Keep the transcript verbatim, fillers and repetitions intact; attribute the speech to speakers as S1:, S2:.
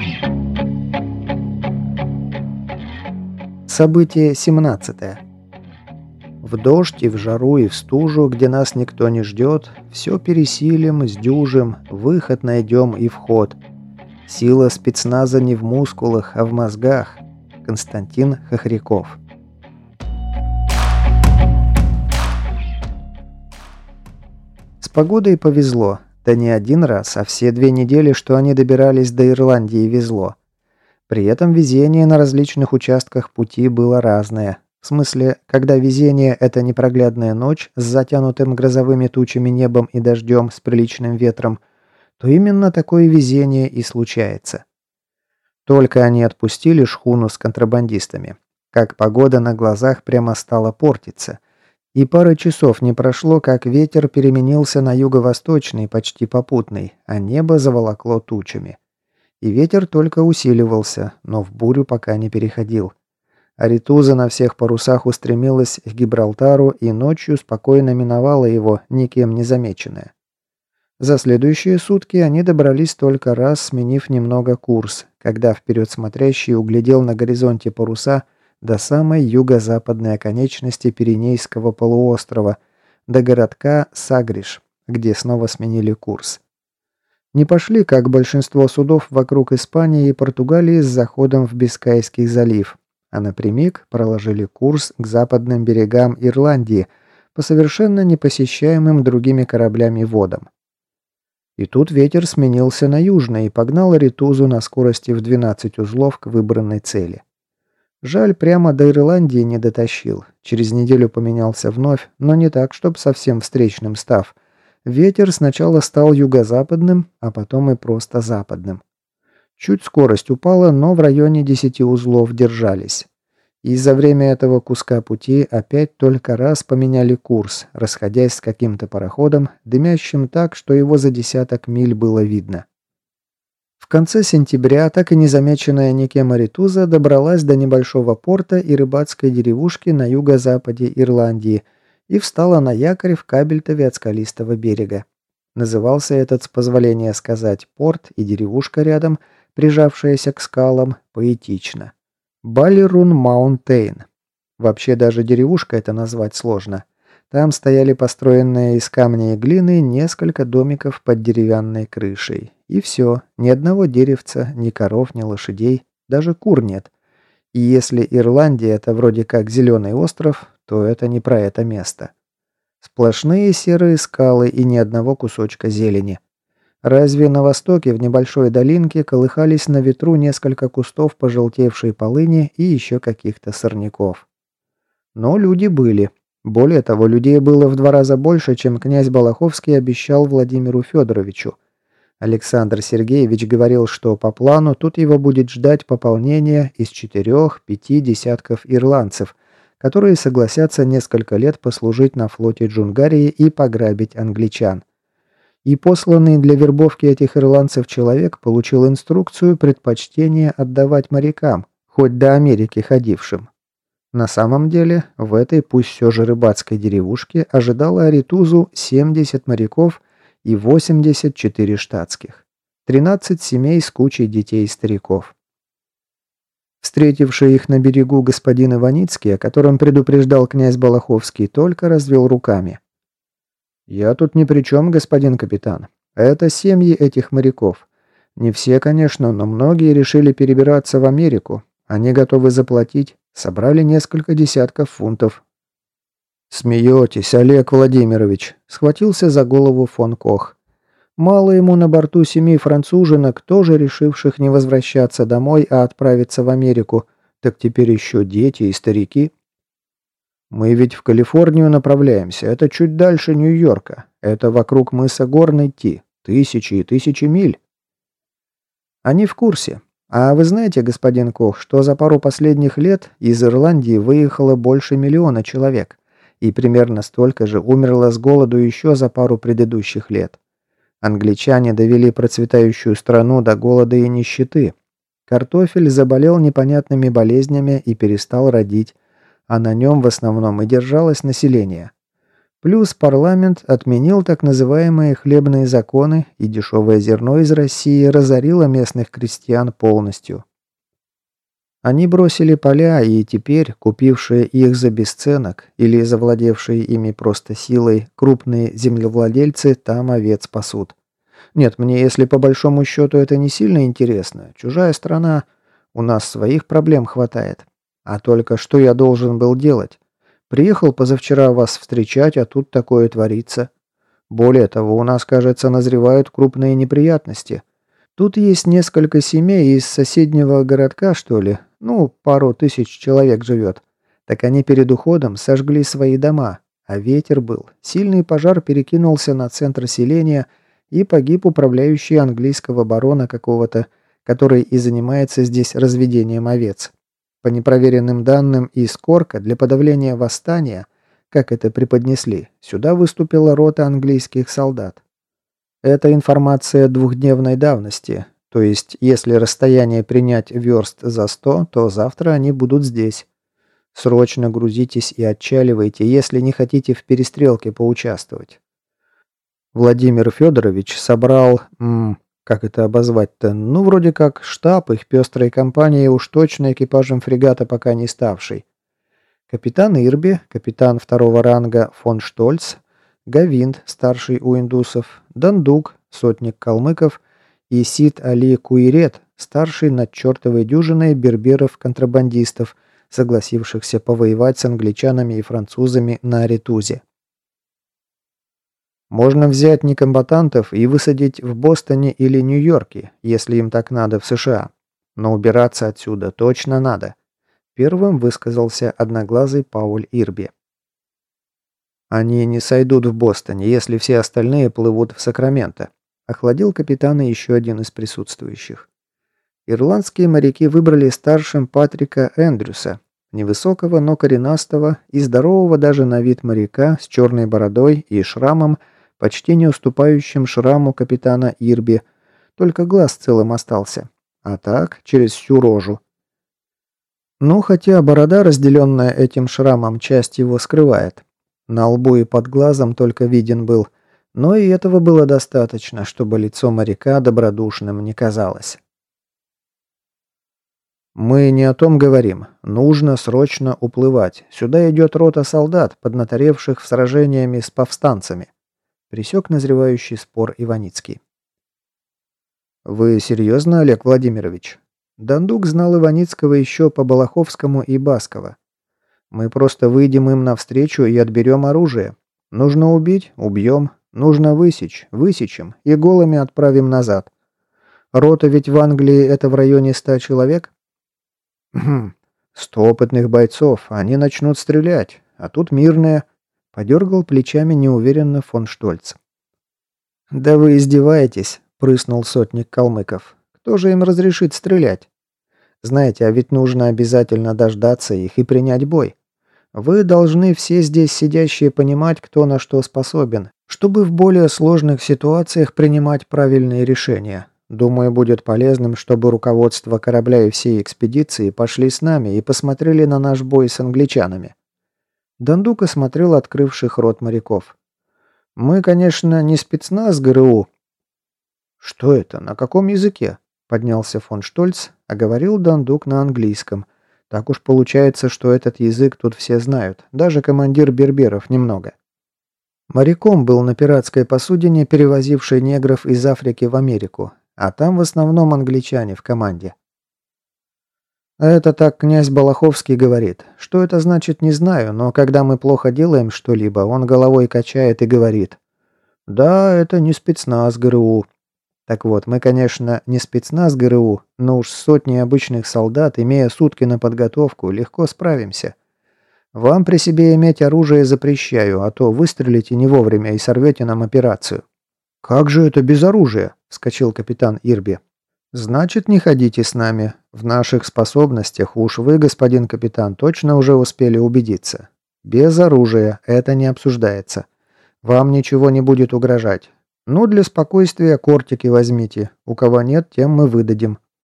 S1: Событие семнадцатое. В дождь и в жару и в стужу, где нас никто не ждет, все пересилим, сдюжим, выход найдем и вход. Сила спецназа не в мускулах, а в мозгах. Константин Хохряков. С погодой повезло. Да не один раз, а все две недели, что они добирались до Ирландии, везло. При этом везение на различных участках пути было разное. В смысле, когда везение – это непроглядная ночь с затянутым грозовыми тучами небом и дождем с приличным ветром, то именно такое везение и случается. Только они отпустили шхуну с контрабандистами, как погода на глазах прямо стала портиться. И пары часов не прошло, как ветер переменился на юго-восточный, почти попутный, а небо заволокло тучами. И ветер только усиливался, но в бурю пока не переходил. Аритуза на всех парусах устремилась к Гибралтару и ночью спокойно миновала его, никем не замеченная. За следующие сутки они добрались только раз, сменив немного курс, когда вперед смотрящий углядел на горизонте паруса до самой юго-западной оконечности Пиренейского полуострова, до городка Сагриш, где снова сменили курс. Не пошли, как большинство судов вокруг Испании и Португалии, с заходом в Бискайский залив, а напрямик проложили курс к западным берегам Ирландии по совершенно непосещаемым другими кораблями водам. И тут ветер сменился на южный и погнал Аритузу на скорости в двенадцать узлов к выбранной цели. Жаль, прямо до Ирландии не дотащил. Через неделю поменялся вновь, но не так, чтобы совсем встречным став. Ветер сначала стал юго-западным, а потом и просто западным. Чуть скорость упала, но в районе десяти узлов держались. И за время этого куска пути опять только раз поменяли курс, расходясь с каким-то пароходом, дымящим так, что его за десяток миль было видно. В конце сентября, так и незамеченная никем Аритуза добралась до небольшого порта и рыбацкой деревушки на юго-западе Ирландии и встала на якорь в Кабельтове от скалистого берега. Назывался этот, с позволения сказать, порт и деревушка рядом, прижавшаяся к скалам, поэтично. Баллерун-Маунтейн. Вообще даже деревушка это назвать сложно. Там стояли построенные из камня и глины несколько домиков под деревянной крышей. И все, ни одного деревца, ни коров, ни лошадей, даже кур нет. И если Ирландия это вроде как зеленый остров, то это не про это место. Сплошные серые скалы и ни одного кусочка зелени. Разве на востоке в небольшой долинке колыхались на ветру несколько кустов пожелтевшей полыни и еще каких-то сорняков. Но люди были. Более того, людей было в два раза больше, чем князь Балаховский обещал Владимиру Федоровичу. Александр Сергеевич говорил, что по плану тут его будет ждать пополнение из четырех-пяти десятков ирландцев, которые согласятся несколько лет послужить на флоте Джунгарии и пограбить англичан. И посланный для вербовки этих ирландцев человек получил инструкцию предпочтение отдавать морякам, хоть до Америки ходившим. На самом деле, в этой пусть все же рыбацкой деревушке ожидало Аритузу семьдесят моряков и восемьдесят четыре штатских. тринадцать семей с кучей детей и стариков. Встретивший их на берегу господин Иваницкий, о котором предупреждал князь Балаховский, только развел руками. «Я тут ни при чем, господин капитан. Это семьи этих моряков. Не все, конечно, но многие решили перебираться в Америку. Они готовы заплатить. Собрали несколько десятков фунтов». «Смеетесь, Олег Владимирович», — схватился за голову фон Кох. «Мало ему на борту семи француженок, тоже решивших не возвращаться домой, а отправиться в Америку. Так теперь еще дети и старики». «Мы ведь в Калифорнию направляемся. Это чуть дальше Нью-Йорка. Это вокруг мыса Горн идти. Тысячи и тысячи миль». Они в курсе. А вы знаете, господин Кох, что за пару последних лет из Ирландии выехало больше миллиона человек, и примерно столько же умерло с голоду еще за пару предыдущих лет. Англичане довели процветающую страну до голода и нищеты. Картофель заболел непонятными болезнями и перестал родить, а на нем в основном и держалось население. Плюс парламент отменил так называемые хлебные законы, и дешевое зерно из России разорило местных крестьян полностью. Они бросили поля, и теперь купившие их за бесценок или завладевшие ими просто силой крупные землевладельцы там овец пасут. Нет, мне, если по большому счету, это не сильно интересно. Чужая страна, у нас своих проблем хватает. А только что я должен был делать? Приехал позавчера вас встречать, а тут такое творится. Более того, у нас, кажется, назревают крупные неприятности. Тут есть несколько семей из соседнего городка, что ли, ну, пару тысяч человек живет. Так они перед уходом сожгли свои дома, а ветер был. Сильный пожар перекинулся на центр селения, и погиб управляющий английского барона какого-то, который и занимается здесь разведением овец. По непроверенным данным из Корка для подавления восстания, как это преподнесли, сюда выступила рота английских солдат. Это информация двухдневной давности, то есть если расстояние принять верст за сто, то завтра они будут здесь. Срочно грузитесь и отчаливайте, если не хотите в перестрелке поучаствовать. Владимир Федорович собрал, м, как это обозвать-то, ну вроде как штаб их пестрой компании, уж точно экипажем фрегата пока не ставший. Капитан Ирби, капитан второго ранга фон Штольц, Гавинд, старший у индусов, Дандук, сотник калмыков и Сид Али Куирет, старший над чертовой дюжиной берберов-контрабандистов, согласившихся повоевать с англичанами и французами на Аритузе. Можно взять некомбатантов и высадить в Бостоне или Нью-Йорке, если им так надо в США. Но убираться отсюда точно надо. Первым высказался одноглазый Пауль Ирби. Они не сойдут в Бостоне, если все остальные плывут в Сакраменто. Охладил капитана еще один из присутствующих. Ирландские моряки выбрали старшим Патрика Эндрюса, невысокого, но коренастого и здорового даже на вид моряка с черной бородой и шрамом, почти не уступающим шраму капитана Ирби, только глаз целым остался, а так через всю рожу. Ну, хотя борода, разделенная этим шрамом, часть его скрывает. На лбу и под глазом только виден был, но и этого было достаточно, чтобы лицо моряка добродушным не казалось. «Мы не о том говорим. Нужно срочно уплывать. Сюда идет рота солдат, поднаторевших в сражениями с повстанцами», пресек назревающий спор Иваницкий. «Вы серьезно, Олег Владимирович?» Дандук знал Иваницкого еще по Балаховскому и Басково. «Мы просто выйдем им навстречу и отберем оружие. Нужно убить – убьем. Нужно высечь – высечем и голыми отправим назад. Рота ведь в Англии – это в районе ста человек?» «Хм, сто опытных бойцов, они начнут стрелять, а тут мирные», – подергал плечами неуверенно фон Штольц. «Да вы издеваетесь», – прыснул сотник калмыков. «Кто же им разрешит стрелять? Знаете, а ведь нужно обязательно дождаться их и принять бой. Вы должны все здесь сидящие понимать, кто на что способен, чтобы в более сложных ситуациях принимать правильные решения. Думаю, будет полезным, чтобы руководство корабля и всей экспедиции пошли с нами и посмотрели на наш бой с англичанами». Дандук осмотрел открывших рот моряков. «Мы, конечно, не спецназ ГРУ». «Что это? На каком языке?» Поднялся фон Штольц, а говорил Дандук на английском. Так уж получается, что этот язык тут все знают, даже командир берберов немного. Моряком был на пиратской посудине, перевозившей негров из Африки в Америку, а там в основном англичане в команде. «Это так князь Балаховский говорит. Что это значит, не знаю, но когда мы плохо делаем что-либо, он головой качает и говорит: да, это не спецназ ГРУ. Так вот, мы, конечно, не спецназ ГРУ, но уж с сотней обычных солдат, имея сутки на подготовку, легко справимся. Вам при себе иметь оружие запрещаю, а то выстрелите не вовремя и сорвете нам операцию». «Как же это без оружия?» – вскочил капитан Ирби. «Значит, не ходите с нами. В наших способностях уж вы, господин капитан, точно уже успели убедиться. Без оружия это не обсуждается. Вам ничего не будет угрожать. Ну, для спокойствия кортики возьмите. У кого нет, тем мы выдадим.